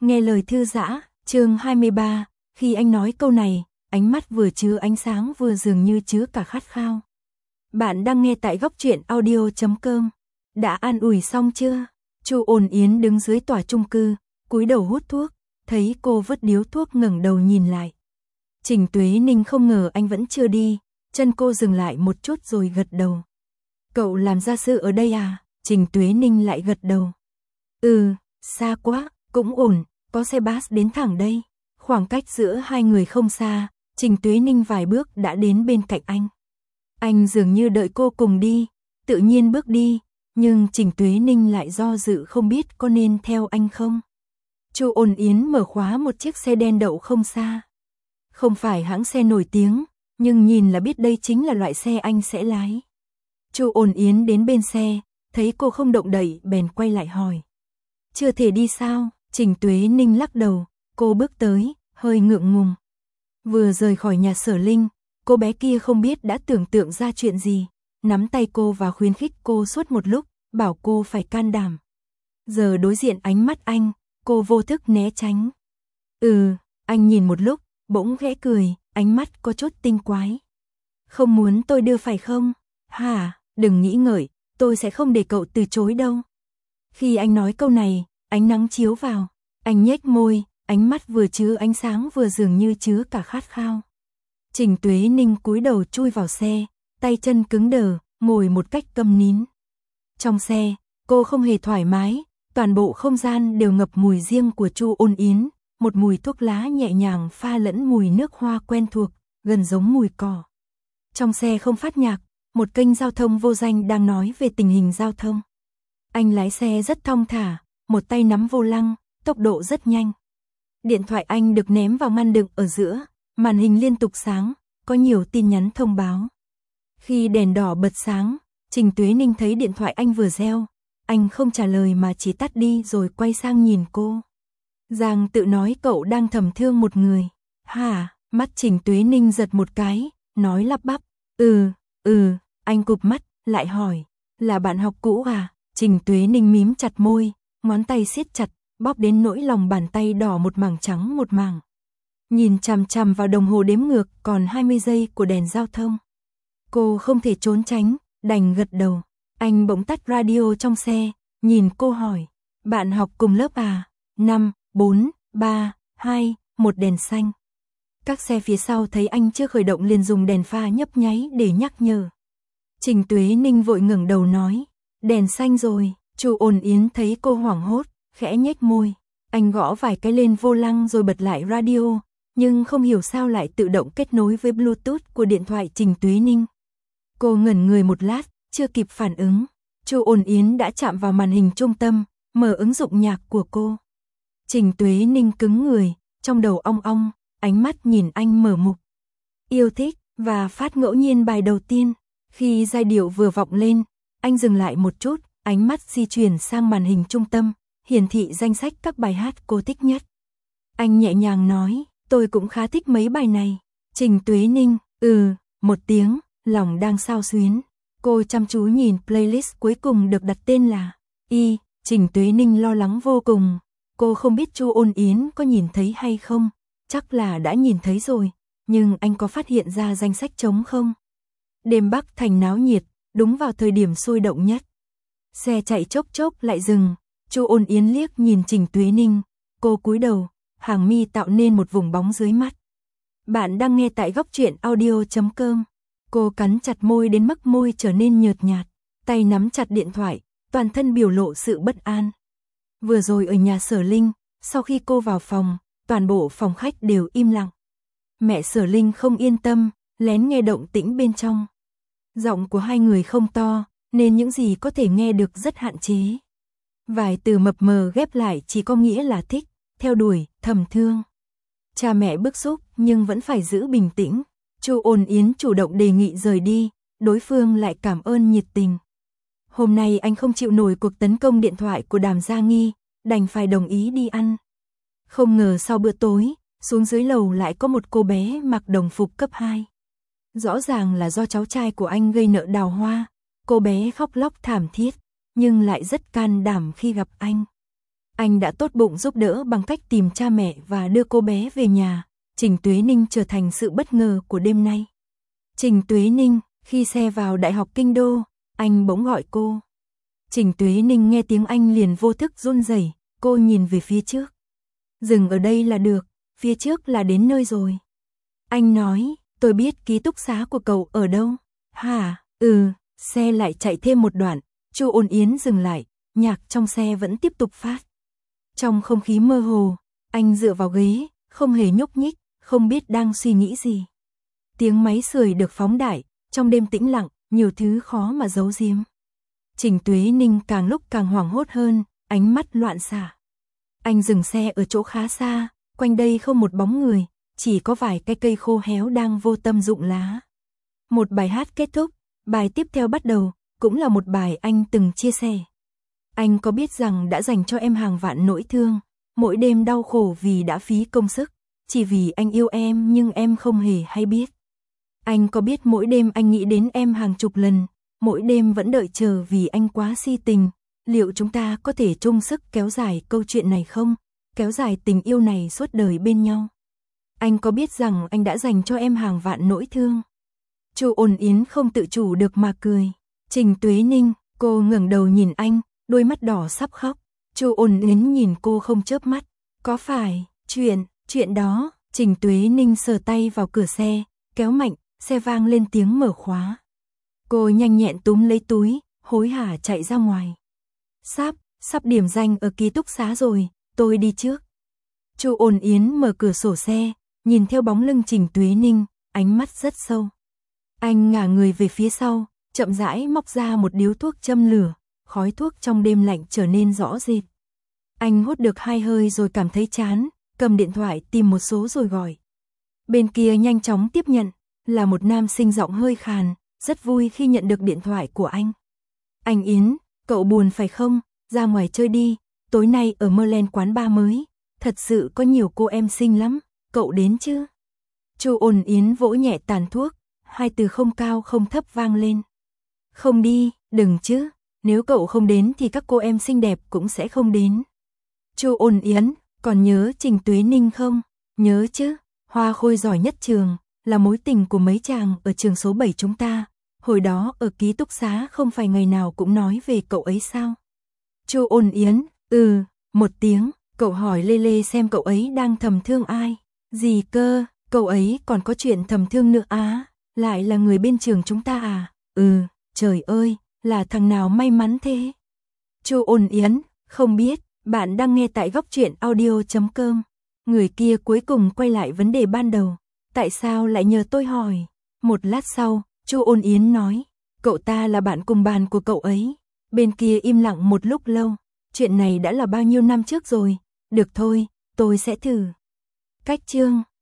Nghe lời thư giã, chương 23, khi anh nói câu này, ánh mắt vừa chứa ánh sáng vừa dường như chứa cả khát khao. Bạn đang nghe tại góc truyện audio.com. Đã an ủi xong chưa? Chu Ôn Yến đứng dưới tòa chung cư, cúi đầu hút thuốc, thấy cô vứt điếu thuốc ngẩng đầu nhìn lại. Trình Tuế Ninh không ngờ anh vẫn chưa đi, chân cô dừng lại một chút rồi gật đầu. Cậu làm gia sư ở đây à? Trình Tuế Ninh lại gật đầu. Xa quá, cũng ổn, có xe bus đến thẳng đây. Khoảng cách giữa hai người không xa, Trình Tuế Ninh vài bước đã đến bên cạnh anh. Anh dường như đợi cô cùng đi, tự nhiên bước đi, nhưng Trình Tuế Ninh lại do dự không biết có nên theo anh không. Chu Ôn Yến mở khóa một chiếc xe đen đậu không xa. Không phải hãng xe nổi tiếng, nhưng nhìn là biết đây chính là loại xe anh sẽ lái. Chu Ôn Yến đến bên xe, thấy cô không động đậy bèn quay lại hỏi. Chưa thể đi sao? Trình Tuế Ninh lắc đầu, cô bước tới, hơi ngượng ngùng. Vừa rời khỏi nhà Sở Linh, cô bé kia không biết đã tưởng tượng ra chuyện gì, nắm tay cô và khuyến khích cô suốt một lúc, bảo cô phải can đảm. Giờ đối diện ánh mắt anh, cô vô thức né tránh. Anh nhìn một lúc, bỗng khẽ cười, ánh mắt có chút tinh quái. Không muốn tôi đưa phải không? Hả, đừng nghĩ ngợi, tôi sẽ không để cậu từ chối đâu. Khi anh nói câu này, ánh nắng chiếu vào, anh nhếch môi, ánh mắt vừa chứa ánh sáng vừa dường như chứa cả khát khao. Trình Tuế Ninh cúi đầu chui vào xe, tay chân cứng đờ, ngồi một cách câm nín. Trong xe, cô không hề thoải mái, toàn bộ không gian đều ngập mùi riêng của Chu Ôn Yến, một mùi thuốc lá nhẹ nhàng pha lẫn mùi nước hoa quen thuộc, gần giống mùi cỏ. Trong xe không phát nhạc, một kênh giao thông vô danh đang nói về tình hình giao thông. Anh lái xe rất thong thả, một tay nắm vô lăng, tốc độ rất nhanh. Điện thoại anh được ném vào ngăn đựng ở giữa, màn hình liên tục sáng, có nhiều tin nhắn thông báo. Khi đèn đỏ bật sáng, Trình Tuế Ninh thấy điện thoại anh vừa reo, anh không trả lời mà chỉ tắt đi rồi quay sang nhìn cô. Giang tự nói cậu đang thầm thương một người. Hả? Mắt Trình Tuế Ninh giật một cái, nói lắp bắp. Anh cụp mắt, lại hỏi. Là bạn học cũ à? Trình Tuế Ninh mím chặt môi, ngón tay siết chặt, bóp đến nỗi lòng bàn tay đỏ một mảng trắng một mảng. Nhìn chằm chằm vào đồng hồ đếm ngược còn 20 giây của đèn giao thông. Cô không thể trốn tránh, đành gật đầu. Anh bỗng tắt radio trong xe, nhìn cô hỏi. Bạn học cùng lớp à? 5, 4, 3, 2, 1 đèn xanh. Các xe phía sau thấy anh chưa khởi động liền dùng đèn pha nhấp nháy để nhắc nhở. Trình Tuế Ninh vội ngẩng đầu nói. Đèn xanh rồi. Chu Ôn Yến thấy cô hoảng hốt, khẽ nhếch môi. Anh gõ vài cái lên vô lăng rồi bật lại radio, nhưng không hiểu sao lại tự động kết nối với Bluetooth của điện thoại Trình Tuế Ninh. Cô ngẩn người một lát, chưa kịp phản ứng. Chu Ôn Yến đã chạm vào màn hình trung tâm, mở ứng dụng nhạc của cô. Trình Tuế Ninh cứng người, trong đầu ong ong, ánh mắt nhìn anh mở mục. Yêu thích và phát ngẫu nhiên bài đầu tiên. Khi giai điệu vừa vọng lên, anh dừng lại một chút, ánh mắt di chuyển sang màn hình trung tâm, hiển thị danh sách các bài hát cô thích nhất. Anh nhẹ nhàng nói, tôi cũng khá thích mấy bài này. Trình Tuế Ninh, một tiếng, lòng đang xao xuyến. Cô chăm chú nhìn playlist cuối cùng được đặt tên là Trình Tuế Ninh lo lắng vô cùng. Cô không biết Chu Ôn Yến có nhìn thấy hay không, chắc là đã nhìn thấy rồi, nhưng anh có phát hiện ra danh sách trống không? Đêm Bắc Thành náo nhiệt, đúng vào thời điểm sôi động nhất. Xe chạy chốc chốc lại dừng, Chu Ôn Yến liếc nhìn Trình Tuế Ninh, cô cúi đầu, hàng mi tạo nên một vùng bóng dưới mắt. Bạn đang nghe tại góc truyện audio.com. Cô cắn chặt môi đến mức môi trở nên nhợt nhạt, tay nắm chặt điện thoại, toàn thân biểu lộ sự bất an. Vừa rồi ở nhà Sở Linh, sau khi cô vào phòng, toàn bộ phòng khách đều im lặng. Mẹ Sở Linh không yên tâm, lén nghe động tĩnh bên trong. Giọng của hai người không to, nên những gì có thể nghe được rất hạn chế. Vài từ mập mờ ghép lại chỉ có nghĩa là thích, theo đuổi, thầm thương. Cha mẹ bức xúc nhưng vẫn phải giữ bình tĩnh. Chu Ôn Yến chủ động đề nghị rời đi, đối phương lại cảm ơn nhiệt tình. Hôm nay anh không chịu nổi cuộc tấn công điện thoại của Đàm Gia Nghi, đành phải đồng ý đi ăn. Không ngờ sau bữa tối, xuống dưới lầu lại có một cô bé mặc đồng phục cấp 2. Rõ ràng là do cháu trai của anh gây nợ Đào Hoa. Cô bé khóc lóc thảm thiết, nhưng lại rất can đảm khi gặp anh. Anh đã tốt bụng giúp đỡ bằng cách tìm cha mẹ và đưa cô bé về nhà. Trình Tuế Ninh trở thành sự bất ngờ của đêm nay. Trình Tuế Ninh, khi xe vào Đại học Kinh Đô, anh bỗng gọi cô. Trình Tuế Ninh nghe tiếng anh liền vô thức run rẩy, cô nhìn về phía trước. Dừng ở đây là được, phía trước là đến nơi rồi. Anh nói, tôi biết ký túc xá của cậu ở đâu. Hả? Xe lại chạy thêm một đoạn, Chu Ôn Yến dừng lại, nhạc trong xe vẫn tiếp tục phát. Trong không khí mơ hồ, anh dựa vào ghế, không hề nhúc nhích, không biết đang suy nghĩ gì. Tiếng máy sưởi được phóng đại, trong đêm tĩnh lặng, nhiều thứ khó mà giấu giếm. Trình Tuế Ninh càng lúc càng hoảng hốt hơn, ánh mắt loạn xạ. Anh dừng xe ở chỗ khá xa, quanh đây không một bóng người, chỉ có vài cái cây khô héo đang vô tâm rụng lá. Một bài hát kết thúc, bài tiếp theo bắt đầu, cũng là một bài anh từng chia sẻ. Anh có biết rằng đã dành cho em hàng vạn nỗi thương, mỗi đêm đau khổ vì đã phí công sức, chỉ vì anh yêu em nhưng em không hề hay biết. Anh có biết mỗi đêm anh nghĩ đến em hàng chục lần, mỗi đêm vẫn đợi chờ vì anh quá si tình, liệu chúng ta có thể chung sức kéo dài câu chuyện này không? Kéo dài tình yêu này suốt đời bên nhau. Anh có biết rằng anh đã dành cho em hàng vạn nỗi thương? Chu Ôn Yến không tự chủ được mà cười. Trình Tuế Ninh, cô ngẩng đầu nhìn anh, đôi mắt đỏ sắp khóc. Chu Ôn Yến nhìn cô không chớp mắt. Có phải, chuyện đó, Trình Tuế Ninh sờ tay vào cửa xe, kéo mạnh, xe vang lên tiếng mở khóa. Cô nhanh nhẹn túm lấy túi, hối hả chạy ra ngoài. Sắp điểm danh ở ký túc xá rồi, tôi đi trước. Chu Ôn Yến mở cửa sổ xe, nhìn theo bóng lưng Trình Tuế Ninh, ánh mắt rất sâu. Anh ngả người về phía sau, chậm rãi móc ra một điếu thuốc châm lửa, khói thuốc trong đêm lạnh trở nên rõ rệt. Anh hút được 2 hơi rồi cảm thấy chán, cầm điện thoại tìm một số rồi gọi. Bên kia nhanh chóng tiếp nhận, là một nam sinh giọng hơi khàn, rất vui khi nhận được điện thoại của anh. Anh Yến, cậu buồn phải không? Ra ngoài chơi đi, tối nay ở Merlin quán bar mới, thật sự có nhiều cô em xinh lắm, cậu đến chứ? Chu Ôn Yến vỗ nhẹ tàn thuốc, 2 từ không cao không thấp vang lên. Không đi, đừng chứ, nếu cậu không đến thì các cô em xinh đẹp cũng sẽ không đến. Chu Ôn Yến, còn nhớ Trình Tuế Ninh không? Nhớ chứ, hoa khôi giỏi nhất trường, là mối tình của mấy chàng ở trường số 7 chúng ta. Hồi đó ở ký túc xá không phải ngày nào cũng nói về cậu ấy sao? Chu Ôn Yến, một tiếng, cậu hỏi Lê Lê xem cậu ấy đang thầm thương ai. Gì cơ, cậu ấy còn có chuyện thầm thương nữa á, lại là người bên trường chúng ta à? Trời ơi, là thằng nào may mắn thế? Chu Ôn Yến, không biết, bạn đang nghe tại Góc Truyện Audio.com. Người kia cuối cùng quay lại vấn đề ban đầu. Tại sao lại nhờ tôi hỏi? Một lát sau, Chu Ôn Yến nói, cậu ta là bạn cùng bàn của cậu ấy. Bên kia im lặng một lúc lâu, chuyện này đã là bao nhiêu năm trước rồi. Được thôi, tôi sẽ thử. Cách chương